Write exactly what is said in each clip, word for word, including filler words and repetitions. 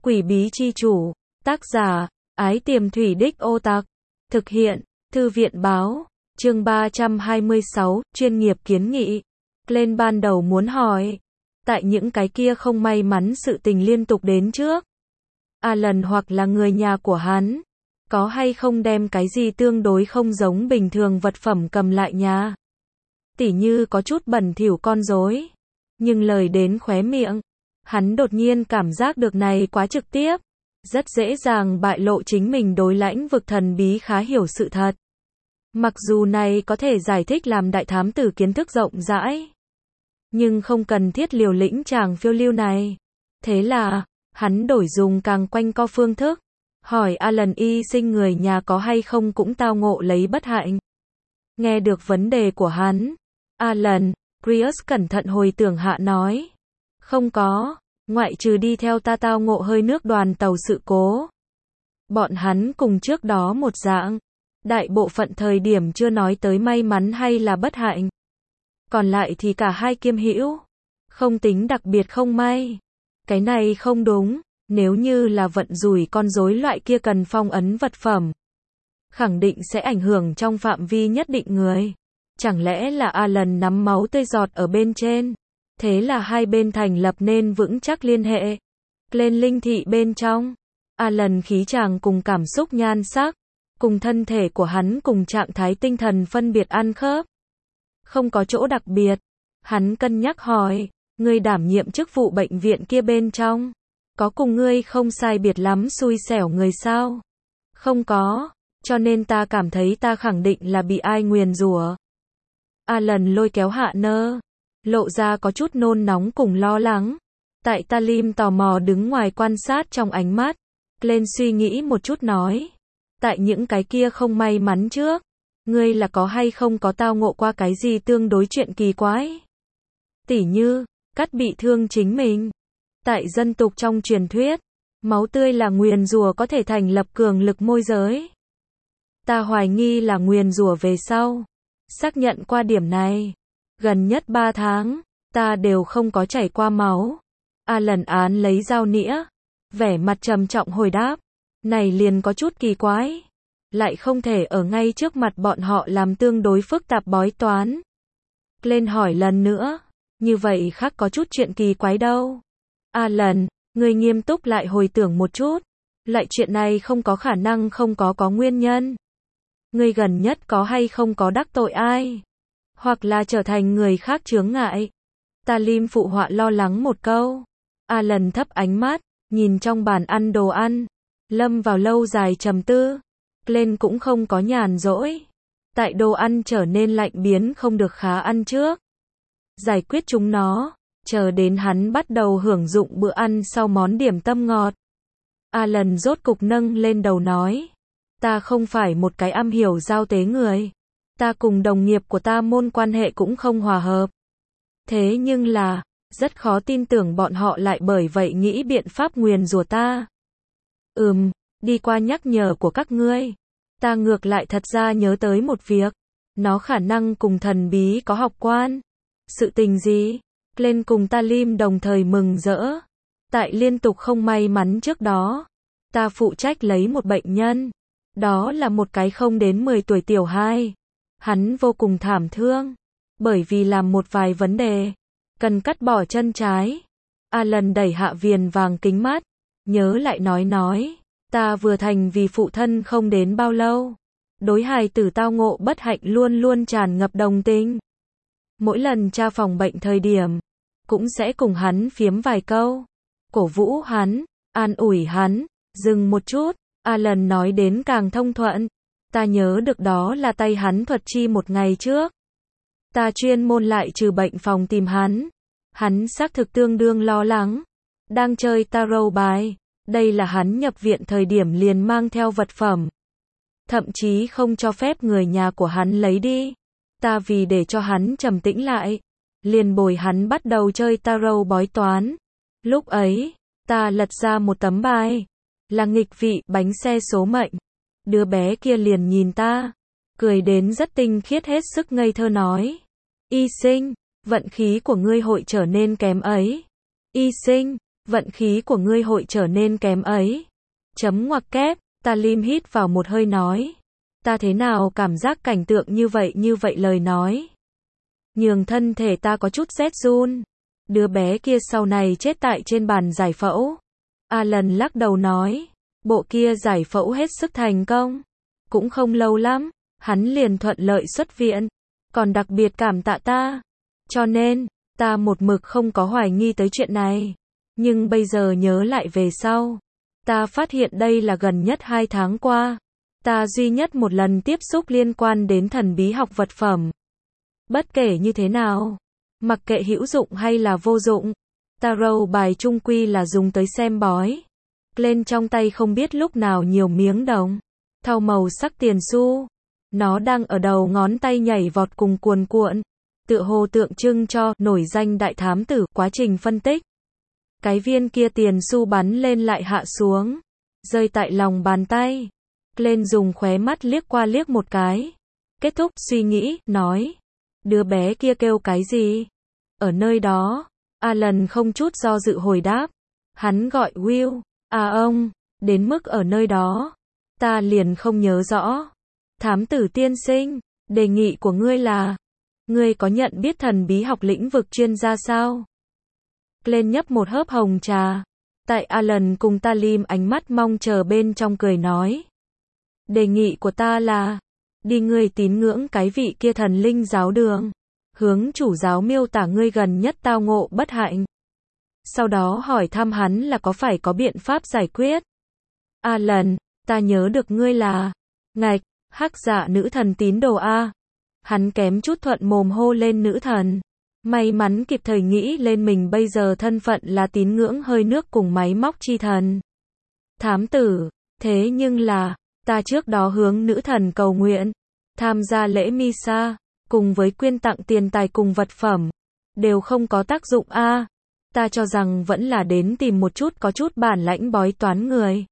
Quỷ bí chi chủ, tác giả, Ái Tiềm Thủy Đích Ô Tặc, thực hiện, Thư viện báo, chương ba trăm hai mươi sáu, chuyên nghiệp kiến nghị. Glenn ban đầu muốn hỏi, tại những cái kia không may mắn sự tình liên tục đến trước, Alan hoặc là người nhà của hắn, có hay không đem cái gì tương đối không giống bình thường vật phẩm cầm lại nhà. Tỉ như có chút bẩn thỉu con rối. Nhưng lời đến khóe miệng, hắn đột nhiên cảm giác được này quá trực tiếp, rất dễ dàng bại lộ chính mình đối lãnh vực thần bí khá hiểu sự thật. Mặc dù này có thể giải thích làm đại thám tử kiến thức rộng rãi, nhưng không cần thiết liều lĩnh chàng phiêu lưu này. Thế là, hắn đổi dùng càng quanh co phương thức, hỏi Alan y sinh người nhà có hay không cũng tao ngộ lấy bất hạnh. Nghe được vấn đề của hắn, Alan, Chris cẩn thận hồi tưởng hạ nói, không có, ngoại trừ đi theo ta tao ngộ hơi nước đoàn tàu sự cố. Bọn hắn cùng trước đó một dạng, đại bộ phận thời điểm chưa nói tới may mắn hay là bất hạnh. Còn lại thì cả hai kiêm hữu, không tính đặc biệt không may. Cái này không đúng, nếu như là vận rủi con rối loại kia cần phong ấn vật phẩm, khẳng định sẽ ảnh hưởng trong phạm vi nhất định người. Chẳng lẽ là Alan nắm máu tươi giọt ở bên trên? Thế là hai bên thành lập nên vững chắc liên hệ. Lên linh thị bên trong, Alan khí chàng cùng cảm xúc nhan sắc, cùng thân thể của hắn cùng trạng thái tinh thần phân biệt ăn khớp. Không có chỗ đặc biệt. Hắn cân nhắc hỏi, ngươi đảm nhiệm chức vụ bệnh viện kia bên trong, có cùng ngươi không sai biệt lắm xui xẻo người sao? Không có, cho nên ta cảm thấy ta khẳng định là bị ai nguyền rủa. Alan lôi kéo hạ nơ, lộ ra có chút nôn nóng cùng lo lắng. Tại Talim tò mò đứng ngoài quan sát trong ánh mắt, Glenn suy nghĩ một chút nói, tại những cái kia không may mắn trước, ngươi là có hay không có tao ngộ qua cái gì tương đối chuyện kỳ quái? Tỉ như, cắt bị thương chính mình. Tại dân tục trong truyền thuyết, máu tươi là nguyền rủa có thể thành lập cường lực môi giới. Ta hoài nghi là nguyền rủa về sau. Xác nhận qua điểm này, gần nhất ba tháng, ta đều không có chảy qua máu. Alan án lấy dao nĩa, vẻ mặt trầm trọng hồi đáp, này liền có chút kỳ quái, lại không thể ở ngay trước mặt bọn họ làm tương đối phức tạp bói toán. Glenn hỏi lần nữa, như vậy khác có chút chuyện kỳ quái đâu. Alan, người nghiêm túc lại hồi tưởng một chút, lại chuyện này không có khả năng không có có nguyên nhân. Ngươi gần nhất có hay không có đắc tội ai? Hoặc là trở thành người khác chướng ngại? Talim phụ họa lo lắng một câu. Alan thấp ánh mắt, nhìn trong bàn ăn đồ ăn, lâm vào lâu dài trầm tư. Glenn cũng không có nhàn rỗi. Tại đồ ăn trở nên lạnh biến không được khá ăn trước. Giải quyết chúng nó, chờ đến hắn bắt đầu hưởng dụng bữa ăn sau món điểm tâm ngọt. Alan rốt cục nâng lên đầu nói, ta không phải một cái am hiểu giao tế người. Ta cùng đồng nghiệp của ta môn quan hệ cũng không hòa hợp. Thế nhưng là, rất khó tin tưởng bọn họ lại bởi vậy nghĩ biện pháp nguyền rủa ta. Ừm, đi qua nhắc nhở của các ngươi, ta ngược lại thật ra nhớ tới một việc. Nó khả năng cùng thần bí có học quan. Sự tình gì? Glenn cùng Talim đồng thời mừng rỡ. Tại liên tục không may mắn trước đó, ta phụ trách lấy một bệnh nhân. Đó là một cái không đến mười tuổi tiểu hai. Hắn vô cùng thảm thương, bởi vì làm một vài vấn đề, cần cắt bỏ chân trái. Alan đẩy hạ viền vàng kính mắt, nhớ lại nói nói, ta vừa thành vì phụ thân không đến bao lâu. Đối hài tử tao ngộ bất hạnh luôn luôn tràn ngập đồng tình. Mỗi lần cha phòng bệnh thời điểm, cũng sẽ cùng hắn phiếm vài câu, cổ vũ hắn, an ủi hắn. Dừng một chút, Alan nói đến càng thông thuận. Ta nhớ được đó là tay hắn thuật chi một ngày trước. Ta chuyên môn lại trừ bệnh phòng tìm hắn. Hắn xác thực tương đương lo lắng. Đang chơi tarot bài. Đây là hắn nhập viện thời điểm liền mang theo vật phẩm. Thậm chí không cho phép người nhà của hắn lấy đi. Ta vì để cho hắn trầm tĩnh lại, liền bồi hắn bắt đầu chơi tarot bói toán. Lúc ấy, ta lật ra một tấm bài. Là nghịch vị bánh xe số mệnh. Đứa bé kia liền nhìn ta, cười đến rất tinh khiết hết sức ngây thơ nói. Y sinh, vận khí của ngươi hội trở nên kém ấy. Y sinh, vận khí của ngươi hội trở nên kém ấy. Chấm ngoặc kép, Talim hít vào một hơi nói. Ta thế nào cảm giác cảnh tượng như vậy như vậy lời nói. Nhường thân thể ta có chút rét run. Đứa bé kia sau này chết tại trên bàn giải phẫu. Alan lắc đầu nói. Bộ kia giải phẫu hết sức thành công. Cũng không lâu lắm, hắn liền thuận lợi xuất viện. Còn đặc biệt cảm tạ ta. Cho nên, ta một mực không có hoài nghi tới chuyện này. Nhưng bây giờ nhớ lại về sau. Ta phát hiện đây là gần nhất hai tháng qua. Ta duy nhất một lần tiếp xúc liên quan đến thần bí học vật phẩm. Bất kể như thế nào, mặc kệ hữu dụng hay là vô dụng, tarot bài chung quy là dùng tới xem bói. Lên trong tay không biết lúc nào nhiều miếng đồng, thau màu sắc tiền xu. Nó đang ở đầu ngón tay nhảy vọt cùng cuồn cuộn, tựa hồ tượng trưng cho nổi danh đại thám tử quá trình phân tích. Cái viên kia tiền xu bắn lên lại hạ xuống, rơi tại lòng bàn tay. Lên dùng khóe mắt liếc qua liếc một cái. Kết thúc suy nghĩ, nói. Đứa bé kia kêu cái gì? Ở nơi đó, Alan không chút do dự hồi đáp. Hắn gọi Will. À ông, đến mức ở nơi đó. Ta liền không nhớ rõ. Thám tử tiên sinh, đề nghị của ngươi là. Ngươi có nhận biết thần bí học lĩnh vực chuyên gia sao? Lên nhấp một hớp hồng trà. Tại Alan cùng Talim ánh mắt mong chờ bên trong cười nói. Đề nghị của ta là, đi ngươi tín ngưỡng cái vị kia thần linh giáo đường, hướng chủ giáo miêu tả ngươi gần nhất tao ngộ bất hạnh. Sau đó hỏi thăm hắn là có phải có biện pháp giải quyết. Alan, ta nhớ được ngươi là, ngạch, hắc dạ nữ thần tín đồ A. Hắn kém chút thuận mồm hô lên nữ thần. May mắn kịp thời nghĩ lên mình bây giờ thân phận là tín ngưỡng hơi nước cùng máy móc chi thần. Thám tử, thế nhưng là, ta trước đó hướng nữ thần cầu nguyện, tham gia lễ Misa, cùng với quyên tặng tiền tài cùng vật phẩm, đều không có tác dụng a. Ta cho rằng vẫn là đến tìm một chút có chút bản lãnh bói toán người.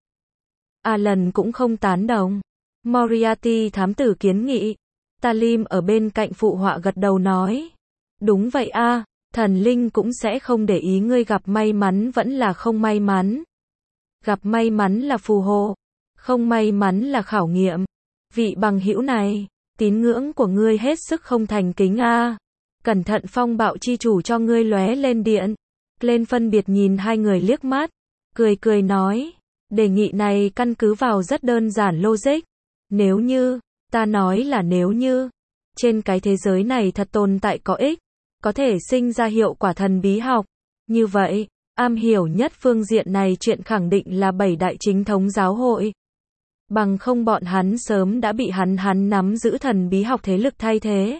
Alan cũng không tán đồng. Moriarty thám tử kiến nghị. Talim ở bên cạnh phụ họa gật đầu nói. Đúng vậy a, thần linh cũng sẽ không để ý ngươi gặp may mắn vẫn là không may mắn. Gặp may mắn là phù hộ. Không may mắn là khảo nghiệm. Vị bằng hữu này, tín ngưỡng của ngươi hết sức không thành kính a. Cẩn thận phong bạo chi chủ cho ngươi lóe lên điện. Lên phân biệt nhìn hai người liếc mắt, cười cười nói, đề nghị này căn cứ vào rất đơn giản logic. Nếu như, ta nói là nếu như, trên cái thế giới này thật tồn tại có ích, có thể sinh ra hiệu quả thần bí học. Như vậy, am hiểu nhất phương diện này chuyện khẳng định là bảy đại chính thống giáo hội. Bằng không bọn hắn sớm đã bị hắn hắn nắm giữ thần bí học thế lực thay thế.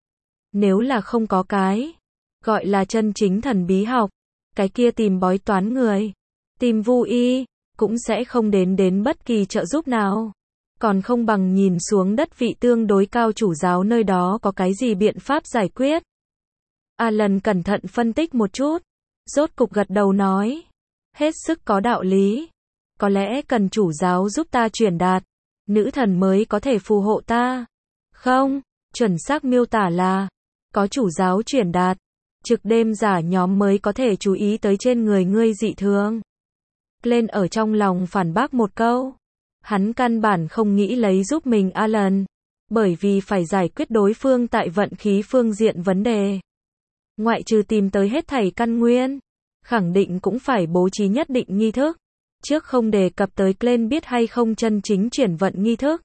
Nếu là không có cái, gọi là chân chính thần bí học, cái kia tìm bói toán người, tìm vu y, cũng sẽ không đến đến bất kỳ trợ giúp nào. Còn không bằng nhìn xuống đất vị tương đối cao chủ giáo nơi đó có cái gì biện pháp giải quyết. Alan cẩn thận phân tích một chút, rốt cục gật đầu nói, hết sức có đạo lý. Có lẽ cần chủ giáo giúp ta truyền đạt, nữ thần mới có thể phù hộ ta. Không, chuẩn xác miêu tả là, có chủ giáo truyền đạt, trực đêm giả nhóm mới có thể chú ý tới trên người ngươi dị thường. Lên ở trong lòng phản bác một câu. Hắn căn bản không nghĩ lấy giúp mình Alan, bởi vì phải giải quyết đối phương tại vận khí phương diện vấn đề. Ngoại trừ tìm tới hết thảy căn nguyên, khẳng định cũng phải bố trí nhất định nghi thức. Trước không đề cập tới Glenn biết hay không chân chính chuyển vận nghi thức.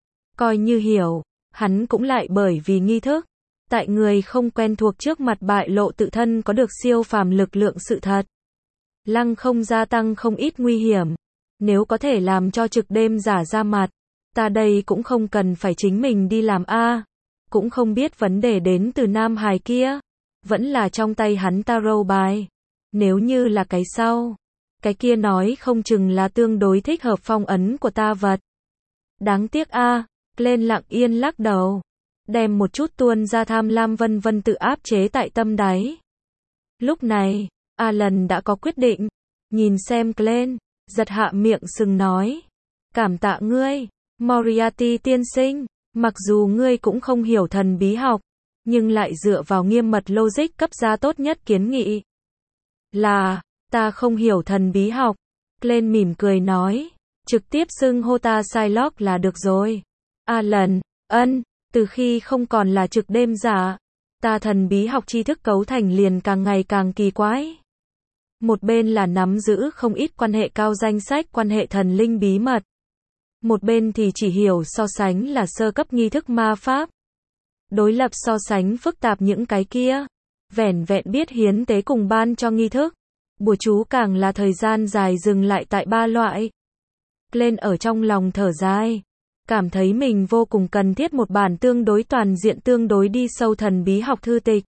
Coi như hiểu, hắn cũng lại bởi vì nghi thức, tại người không quen thuộc trước mặt bại lộ tự thân có được siêu phàm lực lượng sự thật. Lăng không gia tăng không ít nguy hiểm. Nếu có thể làm cho trực đêm giả ra mặt, ta đây cũng không cần phải chính mình đi làm a. Cũng không biết vấn đề đến từ nam hài kia, vẫn là trong tay hắn tarot bài. Nếu như là cái sau, cái kia nói không chừng là tương đối thích hợp phong ấn của ta vật. Đáng tiếc a. Lên lặng yên lắc đầu, đem một chút tuôn ra tham lam vân vân tự áp chế tại tâm đáy. Lúc này, Alan đã có quyết định, nhìn xem Glenn, giật hạ miệng sừng nói, cảm tạ ngươi, Moriarty tiên sinh, mặc dù ngươi cũng không hiểu thần bí học, nhưng lại dựa vào nghiêm mật logic cấp ra tốt nhất kiến nghị. Là, Ta không hiểu thần bí học. Glenn mỉm cười nói. Trực tiếp xưng hô ta Shylock là được rồi. Alan, ân, từ khi không còn là trực đêm giả, ta thần bí học tri thức cấu thành liền càng ngày càng kỳ quái. Một bên là nắm giữ không ít quan hệ cao danh sách quan hệ thần linh bí mật. Một bên thì chỉ hiểu so sánh là sơ cấp nghi thức ma pháp. Đối lập so sánh phức tạp những cái kia. Vẻn vẹn biết hiến tế cùng ban cho nghi thức. Bùa chú càng là thời gian dài dừng lại tại ba loại. Lên ở trong lòng thở dài. Cảm thấy mình vô cùng cần thiết một bản tương đối toàn diện tương đối đi sâu thần bí học thư tịch.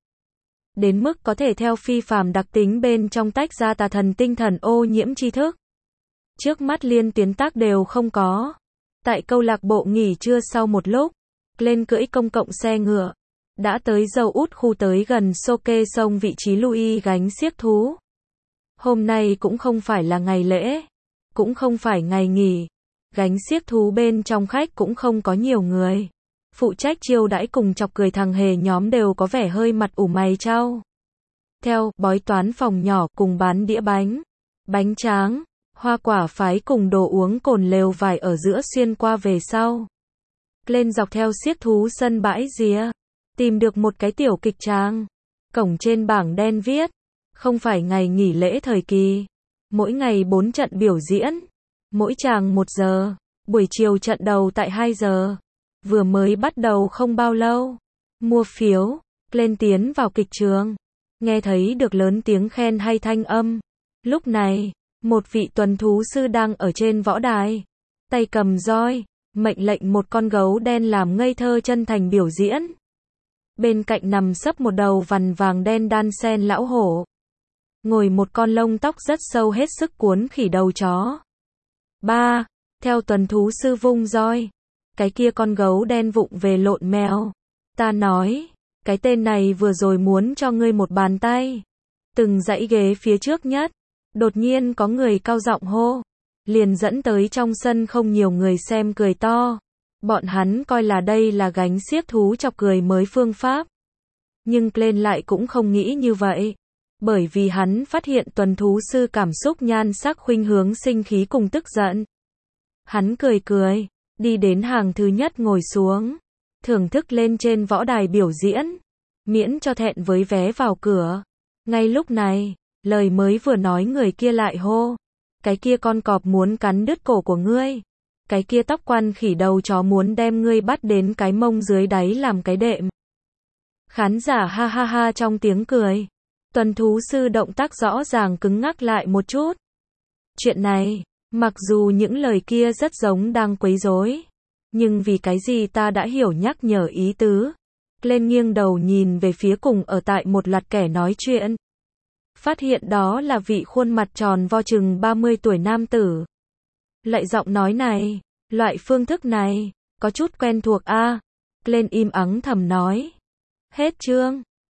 Đến mức có thể theo phi phàm đặc tính bên trong tách ra tà thần tinh thần ô nhiễm tri thức. Trước mắt liên tiến tác đều không có. Tại câu lạc bộ nghỉ trưa sau một lúc, lên cưỡi công cộng xe ngựa. Đã tới dầu út khu tới gần Soke sông vị trí Louis gánh xiếc thú. Hôm nay cũng không phải là ngày lễ. Cũng không phải ngày nghỉ. Gánh xiếc thú bên trong khách cũng không có nhiều người. Phụ trách chiêu đãi cùng chọc cười thằng hề nhóm đều có vẻ hơi mặt ủ mày trao. Theo, bói toán phòng nhỏ cùng bán đĩa bánh, bánh tráng, hoa quả phái cùng đồ uống cồn lều vải ở giữa xuyên qua về sau. Lên dọc theo xiếc thú sân bãi rìa, tìm được một cái tiểu kịch trang. Cổng trên bảng đen viết, không phải ngày nghỉ lễ thời kỳ. Mỗi ngày bốn trận biểu diễn, mỗi tràng một giờ, buổi chiều trận đầu tại hai giờ. Vừa mới bắt đầu không bao lâu. Mua phiếu, lên tiến vào kịch trường. Nghe thấy được lớn tiếng khen hay thanh âm. Lúc này, một vị tuần thú sư đang ở trên võ đài. Tay cầm roi, mệnh lệnh một con gấu đen làm ngây thơ chân thành biểu diễn. Bên cạnh nằm sấp một đầu vằn vàng đen đan sen lão hổ. Ngồi một con lông tóc rất sâu hết sức cuốn khỉ đầu chó. Ba, theo tuần thú sư vung roi. Cái kia con gấu đen vụng về lộn mèo. Ta nói, cái tên này vừa rồi muốn cho ngươi một bàn tay. Từng dãy ghế phía trước nhất. Đột nhiên có người cao giọng hô. Liền dẫn tới trong sân không nhiều người xem cười to. Bọn hắn coi là đây là gánh xiếc thú chọc cười mới phương pháp. Nhưng Glenn lại cũng không nghĩ như vậy. Bởi vì hắn phát hiện tuần thú sư cảm xúc nhan sắc khuynh hướng sinh khí cùng tức giận. Hắn cười cười. Đi đến hàng thứ nhất ngồi xuống. Thưởng thức lên trên võ đài biểu diễn. Miễn cho thẹn với vé vào cửa. Ngay lúc này, lời mới vừa nói người kia lại hô. Cái kia con cọp muốn cắn đứt cổ của ngươi. Cái kia tóc quan khỉ đầu chó muốn đem ngươi bắt đến cái mông dưới đáy làm cái đệm. Khán giả ha ha ha trong tiếng cười. Tuần thú sư động tác rõ ràng cứng ngắc lại một chút. Chuyện này, mặc dù những lời kia rất giống đang quấy rối, nhưng vì cái gì ta đã hiểu nhắc nhở ý tứ. Lên nghiêng đầu nhìn về phía cùng ở tại một loạt kẻ nói chuyện. Phát hiện đó là vị khuôn mặt tròn vo chừng ba mươi tuổi nam tử. Lại giọng nói này, loại phương thức này, có chút quen thuộc a. Lên im ắng thầm nói. Hết chương.